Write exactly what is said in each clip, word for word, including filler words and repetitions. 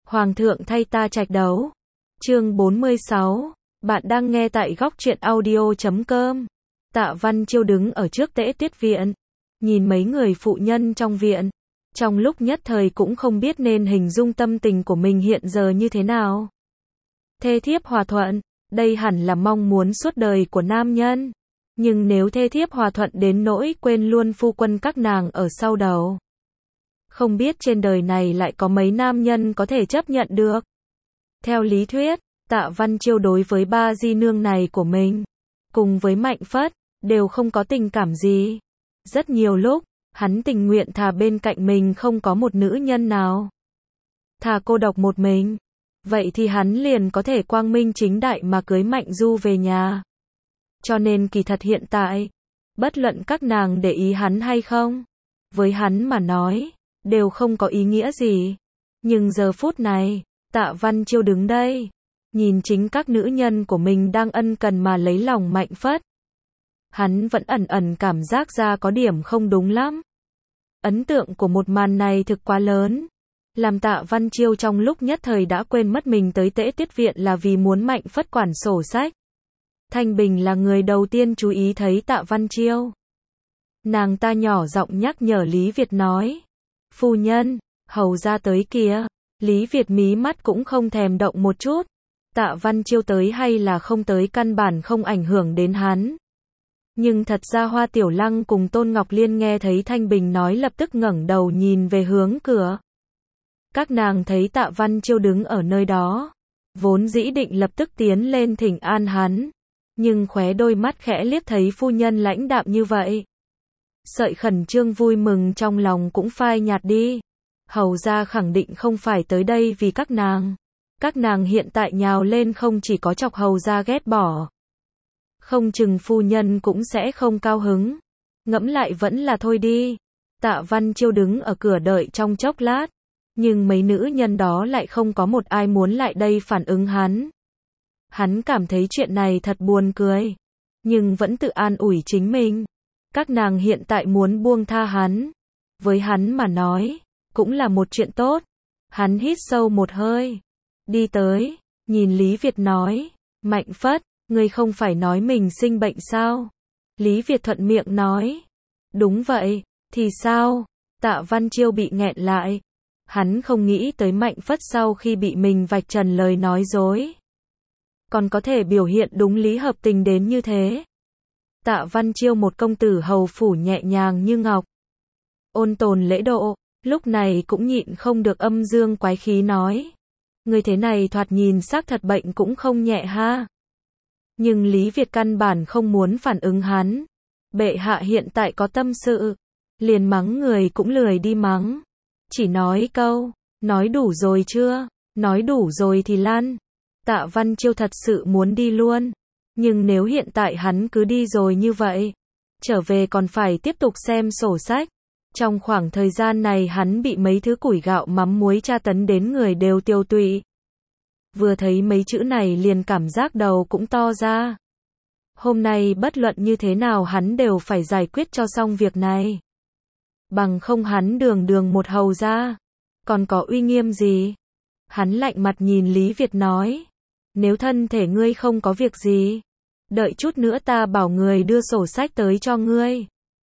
Hoàng thượng thay ta trạch đấu. Chương bốn mươi sáu. Bạn đang nghe tại góc truyện audio chấm com. Tạ Văn Chiêu đứng ở trước tễ tiết viện, nhìn mấy người phụ nhân trong viện, trong lúc nhất thời cũng không biết nên hình dung tâm tình của mình hiện giờ như thế nào. Thê thiếp hòa thuận, đây hẳn là mong muốn suốt đời của nam nhân. Nhưng nếu thê thiếp hòa thuận đến nỗi quên luôn phu quân các nàng ở sau đầu, không biết trên đời này lại có mấy nam nhân có thể chấp nhận được. Theo lý thuyết, Tạ Văn Chiêu đối với ba di nương này của mình, cùng với Mạnh Phất, đều không có tình cảm gì. Rất nhiều lúc, hắn tình nguyện thà bên cạnh mình không có một nữ nhân nào, thà cô độc một mình. Vậy thì hắn liền có thể quang minh chính đại mà cưới Mạnh Du về nhà. Cho nên kỳ thật hiện tại, bất luận các nàng để ý hắn hay không, với hắn mà nói, đều không có ý nghĩa gì. Nhưng giờ phút này, Tạ Văn Chiêu đứng đây, nhìn chính các nữ nhân của mình đang ân cần mà lấy lòng Mạnh Phất. Hắn vẫn ẩn ẩn cảm giác ra có điểm không đúng lắm. Ấn tượng của một màn này thực quá lớn, làm Tạ Văn Chiêu trong lúc nhất thời đã quên mất mình tới tễ tiết viện là vì muốn Mạnh Phất quản sổ sách. Thanh Bình là người đầu tiên chú ý thấy Tạ Văn Chiêu. Nàng ta nhỏ giọng nhắc nhở Lý Việt nói: "Phu nhân, hầu ra tới kìa." Lý Việt mí mắt cũng không thèm động một chút. Tạ Văn Chiêu tới hay là không tới căn bản không ảnh hưởng đến hắn. Nhưng thật ra Hoa Tiểu Lăng cùng Tôn Ngọc Liên nghe thấy Thanh Bình nói lập tức ngẩng đầu nhìn về hướng cửa. Các nàng thấy Tạ Văn Chiêu đứng ở nơi đó, vốn dĩ định lập tức tiến lên thỉnh an hắn, nhưng khóe đôi mắt khẽ liếc thấy phu nhân lãnh đạm như vậy, sợi khẩn trương vui mừng trong lòng cũng phai nhạt đi. Hầu ra khẳng định không phải tới đây vì các nàng. Các nàng hiện tại nhào lên không chỉ có chọc hầu ra ghét bỏ, không chừng phu nhân cũng sẽ không cao hứng. Ngẫm lại vẫn là thôi đi. Tạ Văn Chiêu đứng ở cửa đợi trong chốc lát, nhưng mấy nữ nhân đó lại không có một ai muốn lại đây phản ứng hắn. Hắn cảm thấy chuyện này thật buồn cười, nhưng vẫn tự an ủi chính mình. Các nàng hiện tại muốn buông tha hắn, với hắn mà nói, cũng là một chuyện tốt. Hắn hít sâu một hơi, đi tới, nhìn Lý Việt nói: "Mạnh Phất, ngươi không phải nói mình sinh bệnh sao?" Lý Việt thuận miệng nói: "Đúng vậy." "Thì sao?" Tạ Văn Chiêu bị nghẹn lại. Hắn không nghĩ tới Mạnh Phất sau khi bị mình vạch trần lời nói dối, còn có thể biểu hiện đúng lý hợp tình đến như thế. Tạ Văn Chiêu một công tử hầu phủ nhẹ nhàng như ngọc, ôn tồn lễ độ, lúc này cũng nhịn không được âm dương quái khí nói: "Người thế này thoạt nhìn xác thật bệnh cũng không nhẹ ha." Nhưng Lý Việt căn bản không muốn phản ứng hắn. Bệ hạ hiện tại có tâm sự, liền mắng người cũng lười đi mắng. Chỉ nói câu: "Nói đủ rồi chưa? Nói đủ rồi thì lăn." Tạ Văn Chiêu thật sự muốn đi luôn. Nhưng nếu hiện tại hắn cứ đi rồi như vậy, trở về còn phải tiếp tục xem sổ sách. Trong khoảng thời gian này hắn bị mấy thứ củi gạo mắm muối tra tấn đến người đều tiêu tụy. Vừa thấy mấy chữ này liền cảm giác đầu cũng to ra. Hôm nay bất luận như thế nào hắn đều phải giải quyết cho xong việc này. Bằng không hắn đường đường một hầu ra, còn có uy nghiêm gì? Hắn lạnh mặt nhìn Lý Việt nói: "Nếu thân thể ngươi không có việc gì, đợi chút nữa ta bảo người đưa sổ sách tới cho ngươi."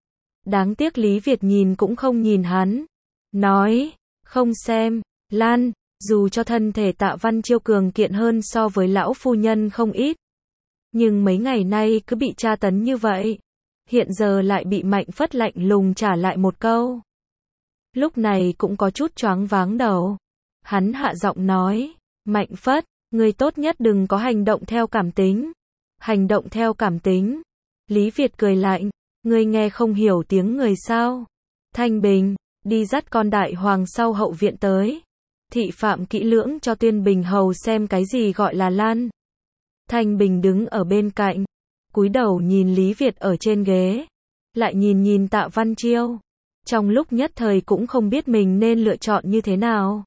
Đáng tiếc Lý Việt nhìn cũng không nhìn hắn, nói: "Không xem, lan." Dù cho thân thể Tạ Văn Chiêu cường kiện hơn so với lão phu nhân không ít, nhưng mấy ngày nay cứ bị tra tấn như vậy, hiện giờ lại bị Mạnh Phất lạnh lùng trả lại một câu. Lúc này cũng có chút choáng váng đầu. Hắn hạ giọng nói: "Mạnh Phất, ngươi tốt nhất đừng có hành động theo cảm tính." "Hành động theo cảm tính?" Lý Việt cười lạnh: "Ngươi nghe không hiểu tiếng người sao? Thanh Bình, đi dắt con đại hoàng sau hậu viện tới. Thị phạm kỹ lưỡng cho Tuyên Bình hầu xem cái gì gọi là lan." Thanh Bình đứng ở bên cạnh, cúi đầu nhìn Lý Việt ở trên ghế, lại nhìn nhìn Tạ Văn Chiêu. Trong lúc nhất thời cũng không biết mình nên lựa chọn như thế nào.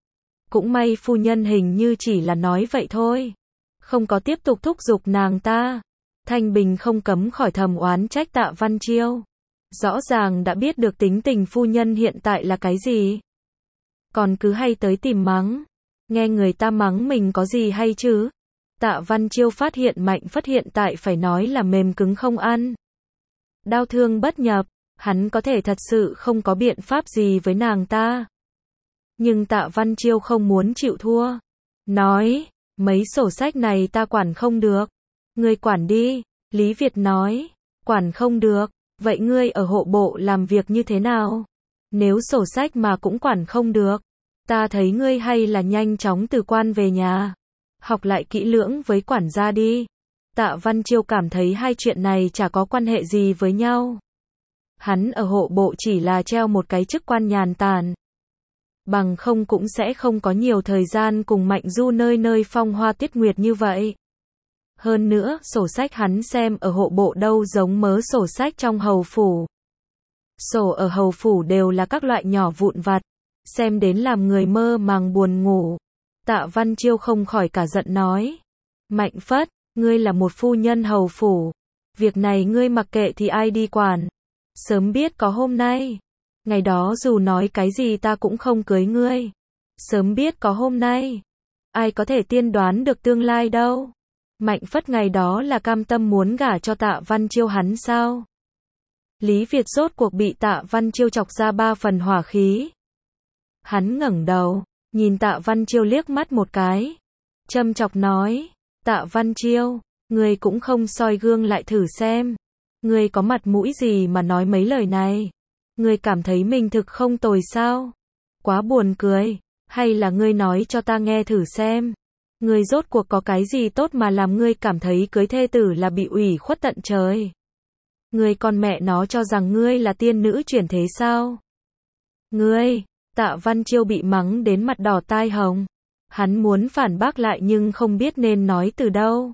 Cũng may phu nhân hình như chỉ là nói vậy thôi, không có tiếp tục thúc giục nàng ta. Thanh Bình không cấm khỏi thầm oán trách Tạ Văn Chiêu. Rõ ràng đã biết được tính tình phu nhân hiện tại là cái gì, còn cứ hay tới tìm mắng. Nghe người ta mắng mình có gì hay chứ? Tạ Văn Chiêu phát hiện Mạnh Phất hiện tại phải nói là mềm cứng không ăn. Đau thương bất nhập, hắn có thể thật sự không có biện pháp gì với nàng ta. Nhưng Tạ Văn Chiêu không muốn chịu thua. Nói, mấy sổ sách này ta quản không được. Ngươi quản đi, Lý Việt nói, quản không được, vậy ngươi ở hộ bộ làm việc như thế nào? Nếu sổ sách mà cũng quản không được, ta thấy ngươi hay là nhanh chóng từ quan về nhà. Học lại kỹ lưỡng với quản gia đi. Tạ Văn Chiêu cảm thấy hai chuyện này chả có quan hệ gì với nhau. Hắn ở hộ bộ chỉ là treo một cái chức quan nhàn tản. Bằng không cũng sẽ không có nhiều thời gian cùng Mạnh Du nơi nơi phong hoa tiết nguyệt như vậy. Hơn nữa, sổ sách hắn xem ở hộ bộ đâu giống mớ sổ sách trong hầu phủ. Sổ ở hầu phủ đều là các loại nhỏ vụn vặt, xem đến làm người mơ màng buồn ngủ. Tạ Văn Chiêu không khỏi cả giận nói. Mạnh Phất, ngươi là một phu nhân hầu phủ. Việc này ngươi mặc kệ thì ai đi quản. Sớm biết có hôm nay. Ngày đó dù nói cái gì ta cũng không cưới ngươi. Sớm biết có hôm nay. Ai có thể tiên đoán được tương lai đâu. Mạnh Phất ngày đó là cam tâm muốn gả cho Tạ Văn Chiêu hắn sao? Lý Việt rốt cuộc bị Tạ Văn Chiêu chọc ra ba phần hỏa khí. Hắn ngẩng đầu, nhìn Tạ Văn Chiêu liếc mắt một cái. Châm chọc nói, Tạ Văn Chiêu, ngươi cũng không soi gương lại thử xem. Ngươi có mặt mũi gì mà nói mấy lời này? Ngươi cảm thấy mình thực không tồi sao? Quá buồn cười, hay là ngươi nói cho ta nghe thử xem. Ngươi rốt cuộc có cái gì tốt mà làm ngươi cảm thấy cưới thê tử là bị ủy khuất tận trời? Ngươi con mẹ nó cho rằng ngươi là tiên nữ chuyển thế sao? Ngươi, Tạ Văn Chiêu bị mắng đến mặt đỏ tai hồng. Hắn muốn phản bác lại nhưng không biết nên nói từ đâu.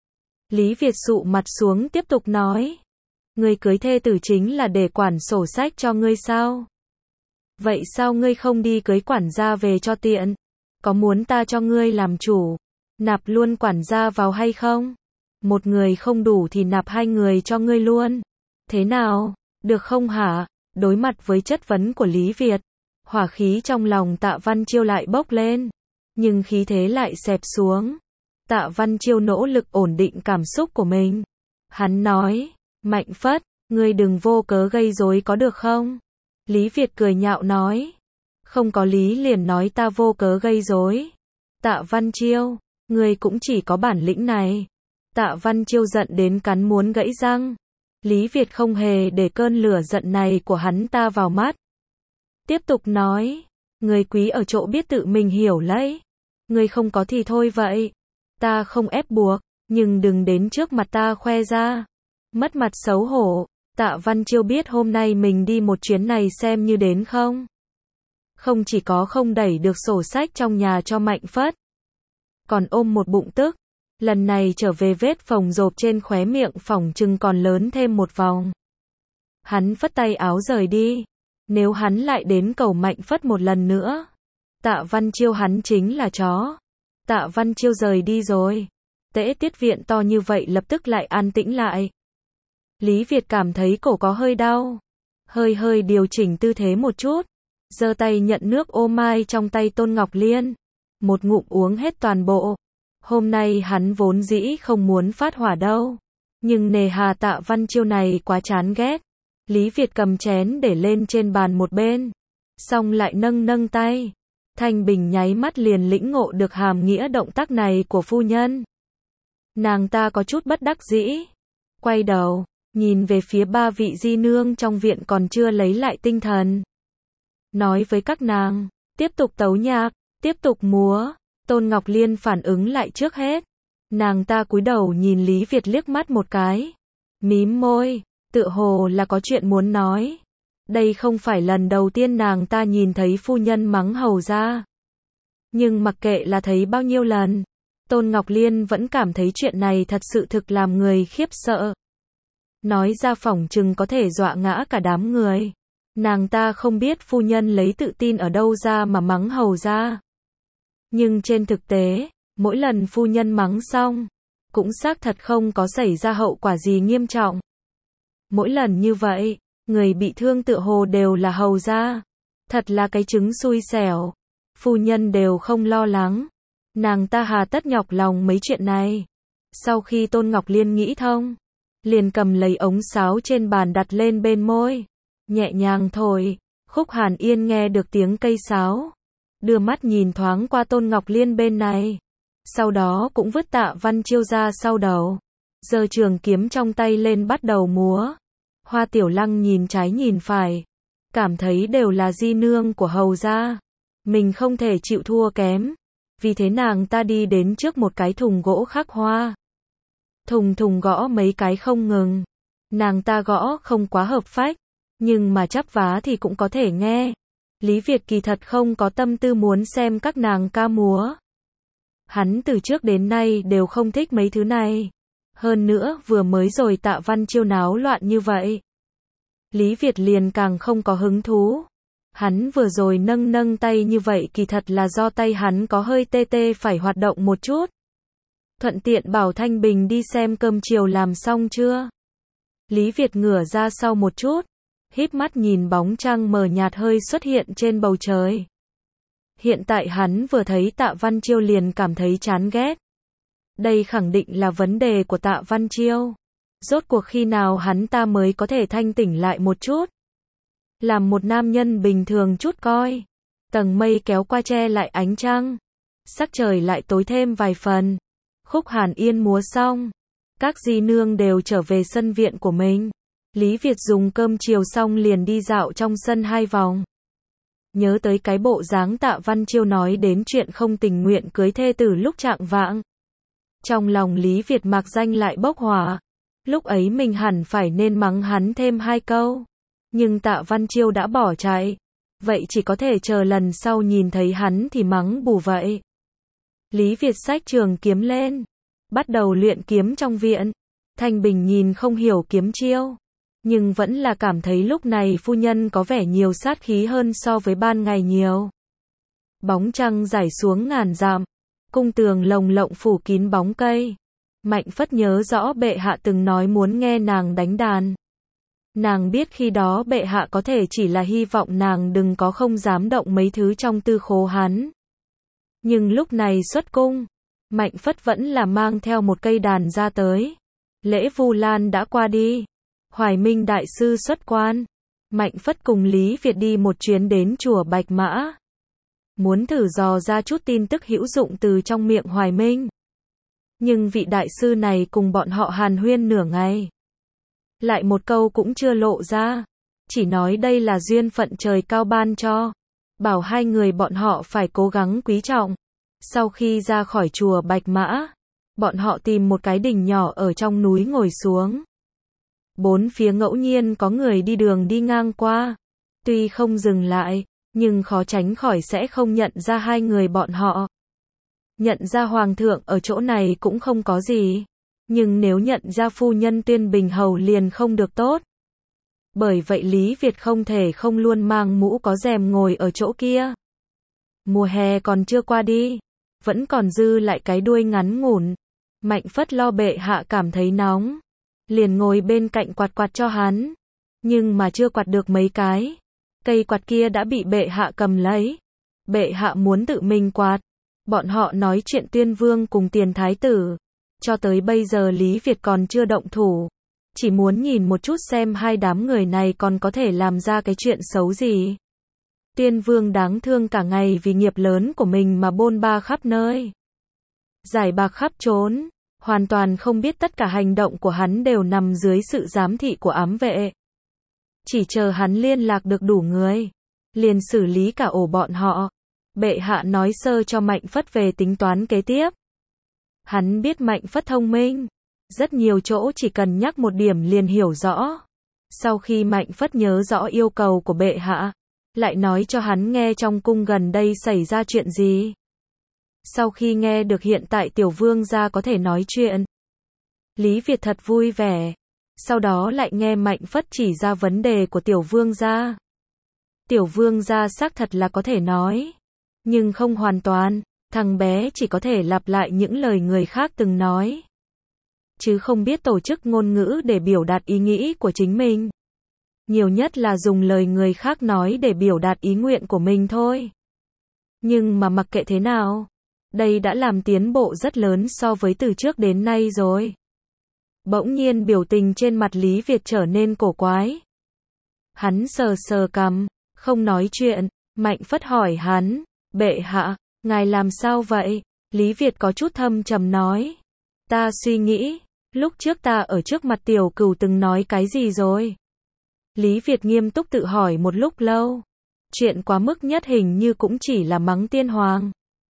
Lý Việt sụ mặt xuống tiếp tục nói. Ngươi cưới thê tử chính là để quản sổ sách cho ngươi sao? Vậy sao ngươi không đi cưới quản gia về cho tiện? Có muốn ta cho ngươi làm chủ, nạp luôn quản gia vào hay không? Một người không đủ thì nạp hai người cho ngươi luôn. Thế nào? Được không hả? Đối mặt với chất vấn của Lý Việt, hỏa khí trong lòng Tạ Văn Chiêu lại bốc lên, nhưng khí thế lại xẹp xuống. Tạ Văn Chiêu nỗ lực ổn định cảm xúc của mình. Hắn nói, Mạnh Phất, ngươi đừng vô cớ gây rối có được không? Lý Việt cười nhạo nói, không có lý liền nói ta vô cớ gây rối. Tạ Văn Chiêu, ngươi cũng chỉ có bản lĩnh này. Tạ Văn Chiêu giận đến cắn muốn gãy răng. Lý Việt không hề để cơn lửa giận này của hắn ta vào mắt. Tiếp tục nói, ngươi quý ở chỗ biết tự mình hiểu lấy. Ngươi không có thì thôi vậy. Ta không ép buộc, nhưng đừng đến trước mặt ta khoe ra. Mất mặt xấu hổ. Tạ Văn Chiêu biết hôm nay mình đi một chuyến này xem như đến không. Không chỉ có không đẩy được sổ sách trong nhà cho Mạnh Phất, còn ôm một bụng tức. Lần này trở về vết phồng rộp trên khóe miệng phỏng chừng còn lớn thêm một vòng. Hắn phất tay áo rời đi. Nếu hắn lại đến cầu Mạnh Phất một lần nữa, Tạ Văn Chiêu hắn chính là chó. Tạ Văn Chiêu rời đi rồi. Tễ tiết viện to như vậy lập tức lại an tĩnh lại. Lý Việt cảm thấy cổ có hơi đau. Hơi hơi điều chỉnh tư thế một chút. Giơ tay nhận nước ô mai trong tay Tôn Ngọc Liên. Một ngụm uống hết toàn bộ. Hôm nay hắn vốn dĩ không muốn phát hỏa đâu. Nhưng nề hà Tạ Văn Chiêu này quá chán ghét. Lý Việt cầm chén để lên trên bàn một bên. Xong lại nâng nâng tay. Thanh Bình nháy mắt liền lĩnh ngộ được hàm nghĩa động tác này của phu nhân. Nàng ta có chút bất đắc dĩ. Quay đầu, nhìn về phía ba vị di nương trong viện còn chưa lấy lại tinh thần. Nói với các nàng, tiếp tục tấu nhạc, tiếp tục múa. Tôn Ngọc Liên phản ứng lại trước hết. Nàng ta cúi đầu nhìn Lý Việt liếc mắt một cái. Mím môi, tựa hồ là có chuyện muốn nói. Đây không phải lần đầu tiên nàng ta nhìn thấy phu nhân mắng hầu ra. Nhưng mặc kệ là thấy bao nhiêu lần, Tôn Ngọc Liên vẫn cảm thấy chuyện này thật sự thực làm người khiếp sợ. Nói ra phỏng chừng có thể dọa ngã cả đám người. Nàng ta không biết phu nhân lấy tự tin ở đâu ra mà mắng hầu ra. Nhưng trên thực tế, mỗi lần phu nhân mắng xong, cũng xác thật không có xảy ra hậu quả gì nghiêm trọng. Mỗi lần như vậy, người bị thương tựa hồ đều là hầu ra. Thật là cái trứng xui xẻo. phu nhân đều không lo lắng. Nàng ta hà tất nhọc lòng mấy chuyện này. Sau khi Tôn Ngọc Liên nghĩ thông, liền cầm lấy ống sáo trên bàn đặt lên bên môi, nhẹ nhàng thổi. Khúc Hàn Yên nghe được tiếng cây sáo, đưa mắt nhìn thoáng qua Tôn Ngọc Liên bên này, sau đó cũng vứt Tạ Văn Chiêu ra sau đầu, giơ trường kiếm trong tay lên bắt đầu múa. Hoa Tiểu Lăng nhìn trái nhìn phải, cảm thấy đều là di nương của hầu gia, mình không thể chịu thua kém, vì thế nàng ta đi đến trước một cái thùng gỗ khắc hoa. Thùng thùng gõ mấy cái không ngừng, nàng ta gõ không quá hợp phách, nhưng mà chắp vá thì cũng có thể nghe. Lý Việt kỳ thật không có tâm tư muốn xem các nàng ca múa. Hắn từ trước đến nay đều không thích mấy thứ này. Hơn nữa vừa mới rồi Tạ Văn Chiêu náo loạn như vậy, Lý Việt liền càng không có hứng thú. Hắn vừa rồi nâng nâng tay như vậy kỳ thật là do tay hắn có hơi tê tê phải hoạt động một chút. Thuận tiện bảo Thanh Bình đi xem cơm chiều làm xong chưa. Lý Việt ngửa ra sau một chút, híp mắt nhìn bóng trăng mờ nhạt hơi xuất hiện trên bầu trời. Hiện tại hắn vừa thấy Tạ Văn Chiêu liền cảm thấy chán ghét. Đây khẳng định là vấn đề của Tạ Văn Chiêu. Rốt cuộc khi nào hắn ta mới có thể thanh tỉnh lại một chút. Làm một nam nhân bình thường chút coi. Tầng mây kéo qua che lại ánh trăng. Sắc trời lại tối thêm vài phần. Khúc Hàn Yên múa xong. Các di nương đều trở về sân viện của mình. Lý Việt dùng cơm chiều xong liền đi dạo trong sân hai vòng. Nhớ tới cái bộ dáng Tạ Văn Chiêu nói đến chuyện không tình nguyện cưới thê tử lúc trạng vạng. Trong lòng Lý Việt mạc danh lại bốc hỏa. Lúc ấy mình hẳn phải nên mắng hắn thêm hai câu. Nhưng Tạ Văn Chiêu đã bỏ chạy. Vậy chỉ có thể chờ lần sau nhìn thấy hắn thì mắng bù vậy. Lý Việt xách trường kiếm lên. Bắt đầu luyện kiếm trong viện. Thanh Bình nhìn không hiểu kiếm chiêu. Nhưng vẫn là cảm thấy lúc này phu nhân có vẻ nhiều sát khí hơn so với ban ngày nhiều. Bóng trăng rải xuống ngàn dặm. Cung tường lồng lộng phủ kín bóng cây. Mạnh Phất nhớ rõ bệ hạ từng nói muốn nghe nàng đánh đàn. Nàng biết khi đó bệ hạ có thể chỉ là hy vọng nàng đừng có không dám động mấy thứ trong tư khố hắn. Nhưng lúc này xuất cung, Mạnh Phất vẫn là mang theo một cây đàn ra tới. Lễ Vu Lan đã qua đi. Hoài Minh đại sư xuất quan. Mạnh Phất cùng Lý Việt đi một chuyến đến chùa Bạch Mã. Muốn thử dò ra chút tin tức hữu dụng từ trong miệng Hoài Minh. Nhưng vị đại sư này cùng bọn họ hàn huyên nửa ngày. Lại một câu cũng chưa lộ ra. Chỉ nói đây là duyên phận trời cao ban cho. Bảo hai người bọn họ phải cố gắng quý trọng. Sau khi ra khỏi chùa Bạch Mã, bọn họ tìm một cái đình nhỏ ở trong núi ngồi xuống. Bốn phía ngẫu nhiên có người đi đường đi ngang qua. Tuy không dừng lại, nhưng khó tránh khỏi sẽ không nhận ra hai người bọn họ. Nhận ra hoàng thượng ở chỗ này cũng không có gì. Nhưng nếu nhận ra phu nhân Tuyên Bình Hầu liền không được tốt. Bởi vậy Lý Việt không thể không luôn mang mũ có rèm ngồi ở chỗ kia. Mùa hè còn chưa qua đi. Vẫn còn dư lại cái đuôi ngắn ngủn. Mạnh Phất lo bệ hạ cảm thấy nóng. Liền ngồi bên cạnh quạt quạt cho hắn. Nhưng mà chưa quạt được mấy cái. Cây quạt kia đã bị bệ hạ cầm lấy. Bệ hạ muốn tự mình quạt. Bọn họ nói chuyện Tuyên Vương cùng Tiền Thái Tử. Cho tới bây giờ Lý Việt còn chưa động thủ. Chỉ muốn nhìn một chút xem hai đám người này còn có thể làm ra cái chuyện xấu gì. Tuyên Vương đáng thương cả ngày vì nghiệp lớn của mình mà bôn ba khắp nơi. Giải bạc khắp trốn. Hoàn toàn không biết tất cả hành động của hắn đều nằm dưới sự giám thị của ám vệ. Chỉ chờ hắn liên lạc được đủ người. Liền xử lý cả ổ bọn họ. Bệ hạ nói sơ cho Mạnh Phất về tính toán kế tiếp. Hắn biết Mạnh Phất thông minh. Rất nhiều chỗ chỉ cần nhắc một điểm liền hiểu rõ. Sau khi Mạnh Phất nhớ rõ yêu cầu của bệ hạ, lại nói cho hắn nghe trong cung gần đây xảy ra chuyện gì. Sau khi nghe được hiện tại tiểu vương gia có thể nói chuyện, Lý Việt thật vui vẻ. Sau đó lại nghe Mạnh Phất chỉ ra vấn đề của tiểu vương gia. Tiểu vương gia xác thật là có thể nói, nhưng không hoàn toàn. Thằng bé chỉ có thể lặp lại những lời người khác từng nói, chứ không biết tổ chức ngôn ngữ để biểu đạt ý nghĩ của chính mình. Nhiều nhất là dùng lời người khác nói để biểu đạt ý nguyện của mình thôi. Nhưng mà mặc kệ thế nào, đây đã làm tiến bộ rất lớn so với từ trước đến nay rồi. Bỗng nhiên biểu tình trên mặt Lý Việt trở nên cổ quái. Hắn sờ sờ cằm, không nói chuyện. Mạnh Phất hỏi hắn, bệ hạ, ngài làm sao vậy? Lý Việt có chút thâm trầm nói, ta suy nghĩ, lúc trước ta ở trước mặt tiểu cửu từng nói cái gì rồi? Lý Việt nghiêm túc tự hỏi một lúc lâu. Chuyện quá mức nhất hình như cũng chỉ là mắng tiên hoàng.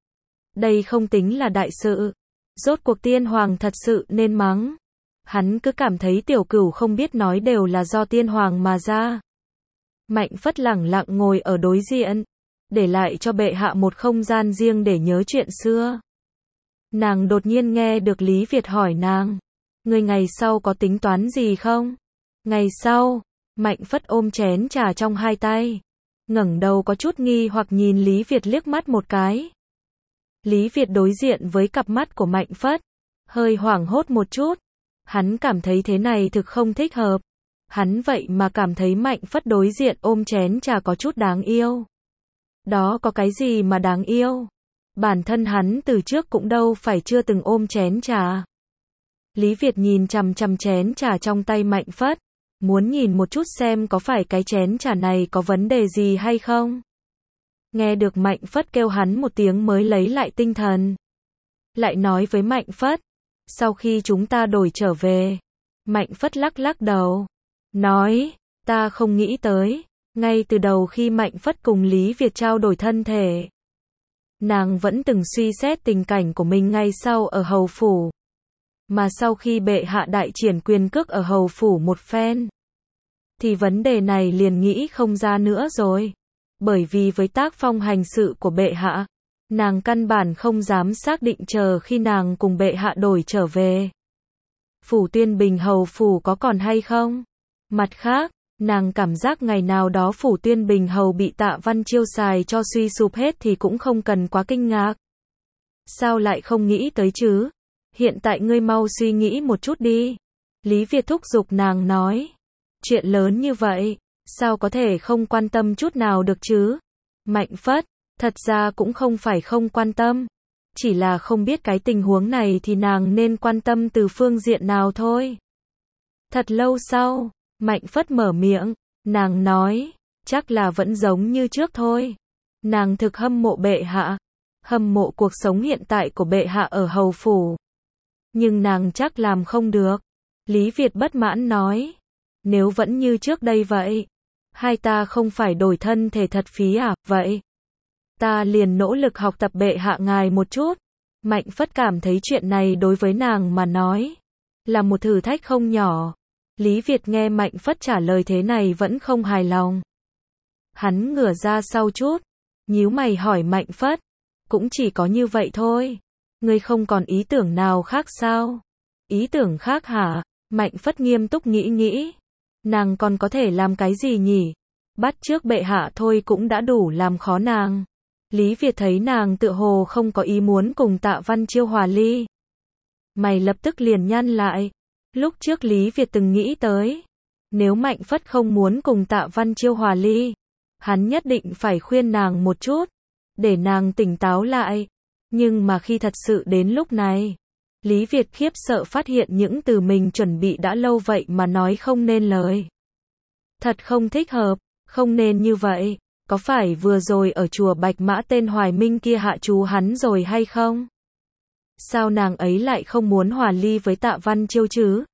Đây không tính là đại sự. Rốt cuộc tiên hoàng thật sự nên mắng. Hắn cứ cảm thấy tiểu cửu không biết nói đều là do tiên hoàng mà ra. Mạnh Phất lẳng lặng ngồi ở đối diện, để lại cho bệ hạ một không gian riêng để nhớ chuyện xưa. Nàng đột nhiên nghe được Lý Việt hỏi nàng, người ngày sau có tính toán gì không? Ngày sau, Mạnh Phất ôm chén trà trong hai tay, ngẩng đầu có chút nghi hoặc nhìn Lý Việt liếc mắt một cái. Lý Việt đối diện với cặp mắt của Mạnh Phất, hơi hoảng hốt một chút. Hắn cảm thấy thế này thực không thích hợp. Hắn vậy mà cảm thấy Mạnh Phất đối diện ôm chén trà có chút đáng yêu. Đó có cái gì mà đáng yêu? Bản thân hắn từ trước cũng đâu phải chưa từng ôm chén trà. Lý Việt nhìn chằm chằm chén trà trong tay Mạnh Phất, muốn nhìn một chút xem có phải cái chén trà này có vấn đề gì hay không. Nghe được Mạnh Phất kêu hắn một tiếng mới lấy lại tinh thần. Lại nói với Mạnh Phất, sau khi chúng ta đổi trở về, Mạnh Phất lắc lắc đầu, nói, ta không nghĩ tới, ngay từ đầu khi Mạnh Phất cùng Lý Việt trao đổi thân thể, nàng vẫn từng suy xét tình cảnh của mình ngay sau ở hầu phủ. Mà sau khi bệ hạ đại triển quyền cước ở hầu phủ một phen, thì vấn đề này liền nghĩ không ra nữa rồi. Bởi vì với tác phong hành sự của bệ hạ, nàng căn bản không dám xác định chờ khi nàng cùng bệ hạ đổi trở về, phủ Tuyên Bình hầu phủ có còn hay không. Mặt khác, nàng cảm giác ngày nào đó phủ Tuyên Bình hầu bị Tạ Văn Chiêu xài cho suy sụp hết thì cũng không cần quá kinh ngạc. Sao lại không nghĩ tới chứ? Hiện tại ngươi mau suy nghĩ một chút đi. Lý Việt thúc giục nàng nói. Chuyện lớn như vậy, sao có thể không quan tâm chút nào được chứ? Mạnh Phất, thật ra cũng không phải không quan tâm. Chỉ là không biết cái tình huống này thì nàng nên quan tâm từ phương diện nào thôi. Thật lâu sau, Mạnh Phất mở miệng, nàng nói, chắc là vẫn giống như trước thôi. Nàng thực hâm mộ bệ hạ, hâm mộ cuộc sống hiện tại của bệ hạ ở hầu phủ. Nhưng nàng chắc làm không được. Lý Việt bất mãn nói, nếu vẫn như trước đây vậy, hai ta không phải đổi thân thể thật phí à, vậy ta liền nỗ lực học tập bệ hạ ngài một chút. Mạnh Phất cảm thấy chuyện này đối với nàng mà nói là một thử thách không nhỏ. Lý Việt nghe Mạnh Phất trả lời thế này vẫn không hài lòng. Hắn ngửa ra sau chút, nhíu mày hỏi Mạnh Phất, cũng chỉ có như vậy thôi. Ngươi không còn ý tưởng nào khác sao? Ý tưởng khác hả? Mạnh Phất nghiêm túc nghĩ nghĩ. Nàng còn có thể làm cái gì nhỉ? Bắt chước bệ hạ thôi cũng đã đủ làm khó nàng. Lý Việt thấy nàng tựa hồ không có ý muốn cùng Tạ Văn Chiêu hòa ly. Mày lập tức liền nhăn lại. Lúc trước Lý Việt từng nghĩ tới, nếu Mạnh Phất không muốn cùng Tạ Văn Chiêu hòa ly, hắn nhất định phải khuyên nàng một chút, để nàng tỉnh táo lại. Nhưng mà khi thật sự đến lúc này, Lý Việt khiếp sợ phát hiện những từ mình chuẩn bị đã lâu vậy mà nói không nên lời. Thật không thích hợp, không nên như vậy. Có phải vừa rồi ở chùa Bạch Mã tên Hoài Minh kia hạ chú hắn rồi hay không? Sao nàng ấy lại không muốn hòa ly với Tạ Văn Chiêu chứ?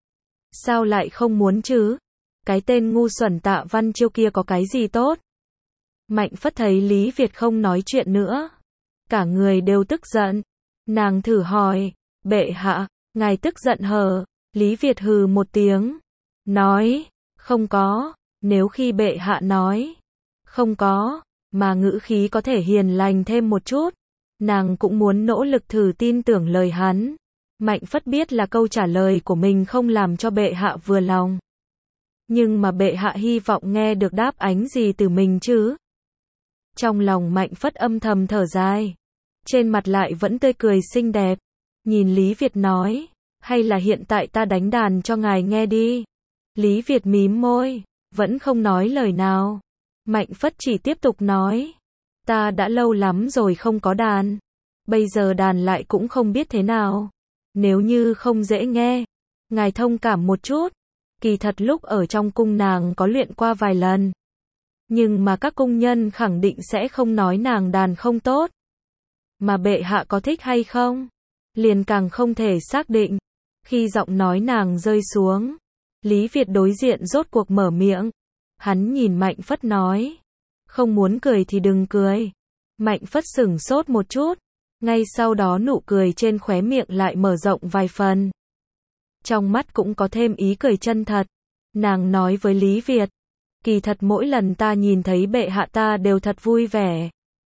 Sao lại không muốn chứ? Cái tên ngu xuẩn Tạ Văn Chiêu kia có cái gì tốt? Mạnh Phất thấy Lý Việt không nói chuyện nữa, cả người đều tức giận. Nàng thử hỏi, bệ hạ, ngài tức giận hờ? Lý Việt hừ một tiếng, nói, không có. Nếu khi bệ hạ nói không có, mà ngữ khí có thể hiền lành thêm một chút, nàng cũng muốn nỗ lực thử tin tưởng lời hắn. Mạnh Phất biết là câu trả lời của mình không làm cho bệ hạ vừa lòng. Nhưng mà bệ hạ hy vọng nghe được đáp án gì từ mình chứ? Trong lòng Mạnh Phất âm thầm thở dài, trên mặt lại vẫn tươi cười xinh đẹp. Nhìn Lý Việt nói, hay là hiện tại ta đánh đàn cho ngài nghe đi. Lý Việt mím môi, vẫn không nói lời nào. Mạnh Phất chỉ tiếp tục nói, Ta đã lâu lắm rồi không có đàn. Bây giờ đàn lại cũng không biết thế nào. Nếu như không dễ nghe, ngài thông cảm một chút. Kỳ thật lúc ở trong cung nàng có luyện qua vài lần. Nhưng mà các cung nhân khẳng định sẽ không nói nàng đàn không tốt. Mà bệ hạ có thích hay không? Liền càng không thể xác định. Khi giọng nói nàng rơi xuống, Lý Việt đối diện rốt cuộc mở miệng. Hắn nhìn Mạnh Phất nói. Không muốn cười thì đừng cười. Mạnh Phất sửng sốt một chút. Ngay sau đó nụ cười trên khóe miệng lại mở rộng vài phần. Trong mắt cũng có thêm ý cười chân thật. Nàng nói với Lý Việt. Kỳ thật mỗi lần ta nhìn thấy bệ hạ ta đều thật vui vẻ.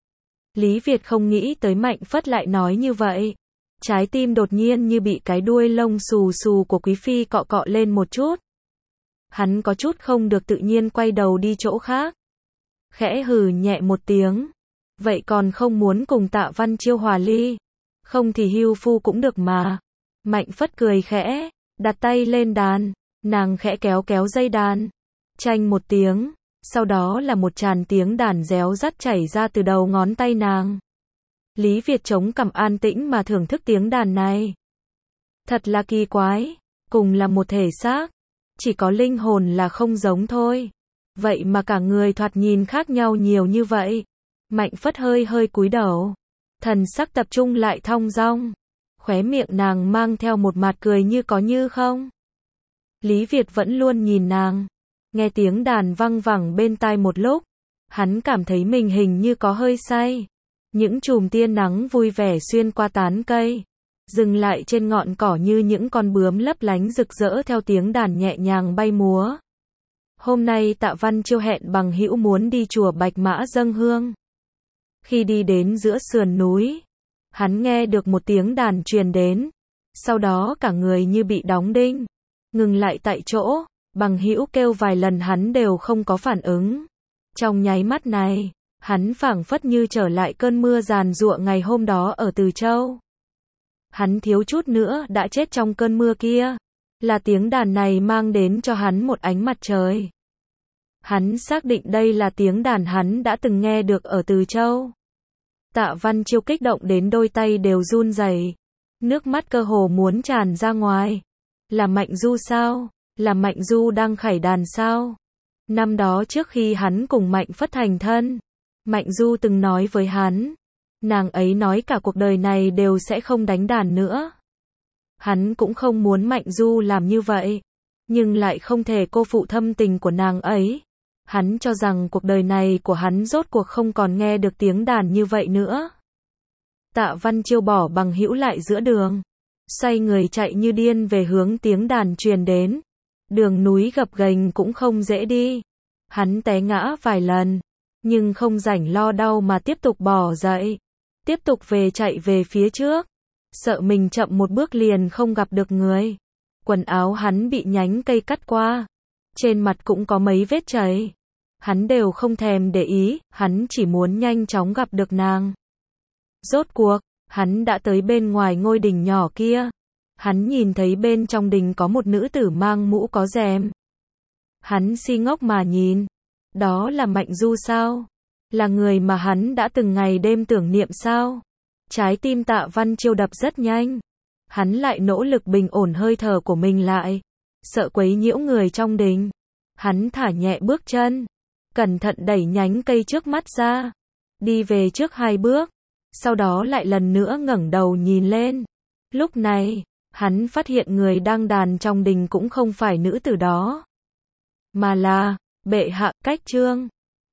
Lý Việt không nghĩ tới Mạnh Phất lại nói như vậy. Trái tim đột nhiên như bị cái đuôi lông xù xù của Quý Phi cọ cọ lên một chút. Hắn có chút không được tự nhiên quay đầu đi chỗ khác. Khẽ hừ nhẹ một tiếng. Vậy còn không muốn cùng Tạ Văn Chiêu hòa ly. Không thì hưu phu cũng được mà. Mạnh Phất cười khẽ, đặt tay lên đàn. Nàng khẽ kéo kéo dây đàn. Chanh một tiếng. Sau đó là một tràn tiếng đàn réo rắt chảy ra từ đầu ngón tay nàng. Lý Việt chống cằm an tĩnh mà thưởng thức tiếng đàn này. Thật là kỳ quái. Cùng là một thể xác. Chỉ có linh hồn là không giống thôi. Vậy mà cả người thoạt nhìn khác nhau nhiều như vậy. Mạnh Phất hơi hơi cúi đầu. Thần sắc tập trung lại thong dong. Khóe miệng nàng mang theo một mặt cười như có như không. Lý Việt vẫn luôn nhìn nàng. Nghe tiếng đàn văng vẳng bên tai một lúc. Hắn cảm thấy mình hình như có hơi say. Những chùm tia nắng vui vẻ xuyên qua tán cây. Dừng lại trên ngọn cỏ như những con bướm lấp lánh rực rỡ theo tiếng đàn nhẹ nhàng bay múa. Hôm nay Tạ Văn Chiêu hẹn bằng hữu muốn đi chùa Bạch Mã dâng hương. Khi đi đến giữa sườn núi, hắn nghe được một tiếng đàn truyền đến. Sau đó cả người như bị đóng đinh. Ngừng lại tại chỗ, bằng hữu kêu vài lần hắn đều không có phản ứng. Trong nháy mắt này, hắn phảng phất như trở lại cơn mưa giàn giụa ngày hôm đó ở Từ Châu. Hắn thiếu chút nữa đã chết trong cơn mưa kia. Là tiếng đàn này mang đến cho hắn một ánh mặt trời. Hắn xác định đây là tiếng đàn hắn đã từng nghe được ở Từ Châu. Tạ Văn Chiêu kích động đến đôi tay đều run rẩy. Nước mắt cơ hồ muốn tràn ra ngoài. Là Mạnh Du sao? Là Mạnh Du đang khải đàn sao? Năm đó trước khi hắn cùng Mạnh Phất thành thân, Mạnh Du từng nói với hắn. Nàng ấy nói cả cuộc đời này đều sẽ không đánh đàn nữa. Hắn cũng không muốn Mạnh Du làm như vậy. Nhưng lại không thể cô phụ thâm tình của nàng ấy. Hắn cho rằng cuộc đời này của hắn rốt cuộc không còn nghe được tiếng đàn như vậy nữa. Tạ Văn Chiêu bỏ bằng hữu lại giữa đường. Xoay người chạy như điên về hướng tiếng đàn truyền đến. Đường núi gập ghềnh cũng không dễ đi. Hắn té ngã vài lần. Nhưng không rảnh lo đau mà tiếp tục bò dậy. Tiếp tục về chạy về phía trước. Sợ mình chậm một bước liền không gặp được người. Quần áo hắn bị nhánh cây cắt qua. Trên mặt cũng có mấy vết chảy. Hắn đều không thèm để ý, hắn chỉ muốn nhanh chóng gặp được nàng. Rốt cuộc, hắn đã tới bên ngoài ngôi đình nhỏ kia. Hắn nhìn thấy bên trong đình có một nữ tử mang mũ có rèm. Hắn si ngốc mà nhìn. Đó là Mạnh Du sao? Là người mà hắn đã từng ngày đêm tưởng niệm sao? Trái tim Tạ Văn Chiêu đập rất nhanh. Hắn lại nỗ lực bình ổn hơi thở của mình lại. Sợ quấy nhiễu người trong đình. Hắn thả nhẹ bước chân. Cẩn thận đẩy nhánh cây trước mắt ra. Đi về trước hai bước. Sau đó lại lần nữa ngẩng đầu nhìn lên. Lúc này, hắn phát hiện người đang đàn trong đình cũng không phải nữ tử đó. Mà là, bệ hạ, Cách Trương.